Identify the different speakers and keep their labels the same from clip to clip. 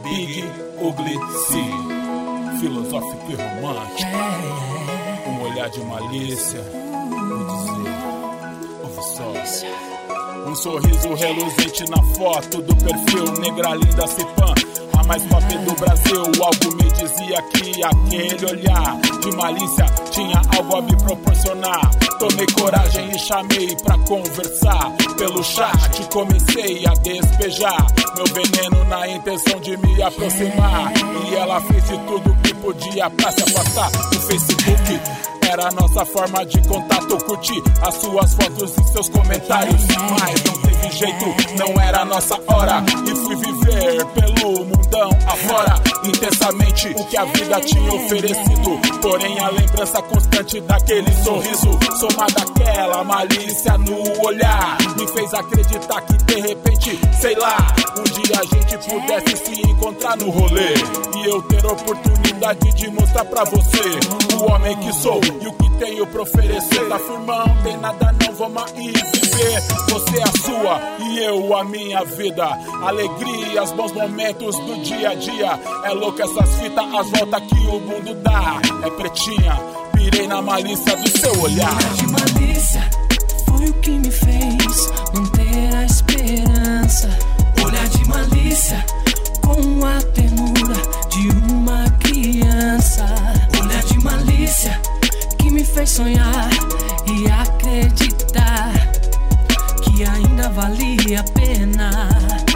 Speaker 1: Big Ugly C, filosófico e romântico, um olhar de malícia, vou dizer, ouve só. Um sorriso reluzente na foto do perfil, negra linda Cipan, a mais pop do Brasil. Algo me dizia que aquele olhar de malícia tinha algo a me proporcionar. Tomei coragem e chamei pra conversar. Pelo chat comecei a despejar meu veneno na intenção de me aproximar. E ela fez de tudo que podia pra se afastar do Facebook. Era a nossa forma de contato, curtir as suas fotos e seus comentários. Mas não teve jeito, não era a nossa hora. E fui viver pelo mundão afora, intensamente o que a vida tinha oferecido. Porém a lembrança constante daquele sorriso, somada àquela malícia no olhar, me fez acreditar que de repente, sei lá, um dia a gente pudesse se encontrar no rolê. E eu ter a oportunidade de mostrar pra você o homem que sou e o que tenho pra oferecer. Tá firmão, tem nada não, vamos aí viver. Você a sua e eu a minha vida. Alegria, os bons momentos do dia a dia. É louco essas fitas, as voltas que o mundo dá. É pretinha, pirei na malícia do seu olhar.
Speaker 2: Olhar de malícia foi o que me fez manter a esperança. Olhar de malícia com a ternura de uma criança. Olhar de malícia que me fez sonhar e acreditar que ainda valia a pena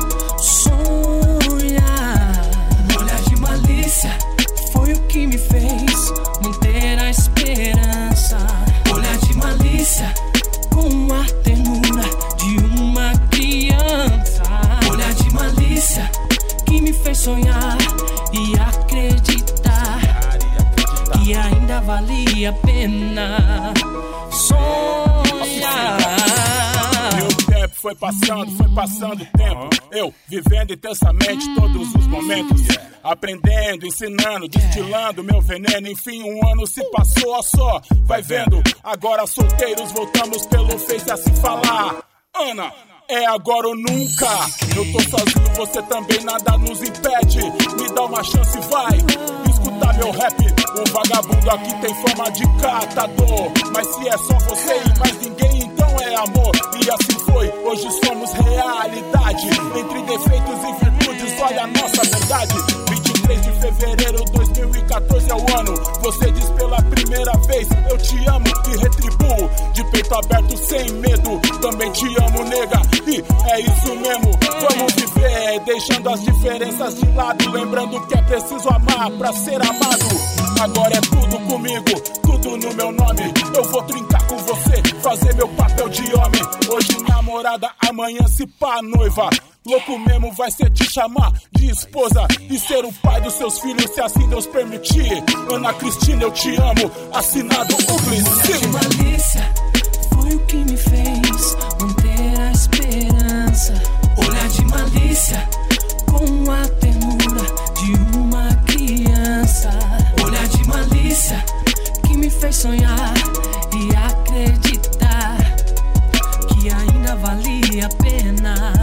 Speaker 2: sonhar. Olhar de malícia foi o que me fez manter a esperança. Olhar de malícia com a ternura de uma criança. Olhar de malícia que me fez sonhar e acreditar que ainda valia a pena sonhar.
Speaker 1: Meu tempo foi passando o tempo. Eu vivendo intensamente todos os momentos, aprendendo, ensinando, destilando meu veneno. Enfim, um ano se passou, ó só, vai vendo. Agora solteiros, voltamos pelo Face a se falar. Ana, é agora ou nunca. Eu tô sozinho, você também, nada nos impede. Me dá uma chance, vai escutar meu rap. O vagabundo aqui tem fama de catador, mas se é só você e mais ninguém, então é amor. E assim foi, hoje somos realidade. Entre defeitos e virtudes, olha a nossa verdade. 23 de fevereiro 2014 é o ano. Você diz pela primeira vez, eu te amo e retribuo. De peito aberto, sem medo, também te amo, nega. E é isso mesmo, vamos viver, deixando as diferenças de lado, lembrando que é preciso amar pra ser amado. Agora é tudo comigo, tudo no meu nome. Eu vou trincar com você, fazer meu papel de homem. Hoje namorada, amanhã se pá noiva. Louco mesmo vai ser te chamar de esposa e ser o pai dos seus filhos, se assim Deus permitir. Ana Cristina, eu te amo, assinado Ugly C.
Speaker 2: Olhar de malícia foi o que me fez manter a esperança. Olhar de malícia com a ternura de uma criança. Olhar de malícia que me fez sonhar e acreditar que ainda valia a pena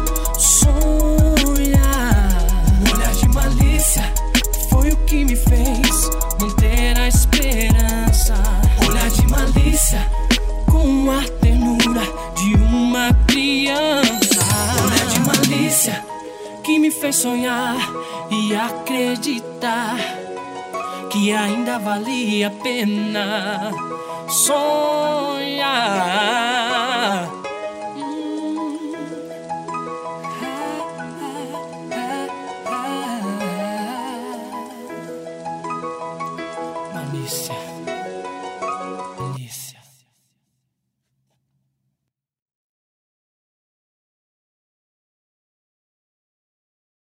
Speaker 2: sonhar. Olhar de malícia foi o que me fez manter a esperança. Olhar de malícia com a ternura de uma criança. Olhar de malícia que me fez sonhar e acreditar que ainda valia a pena sonhar. Malícia.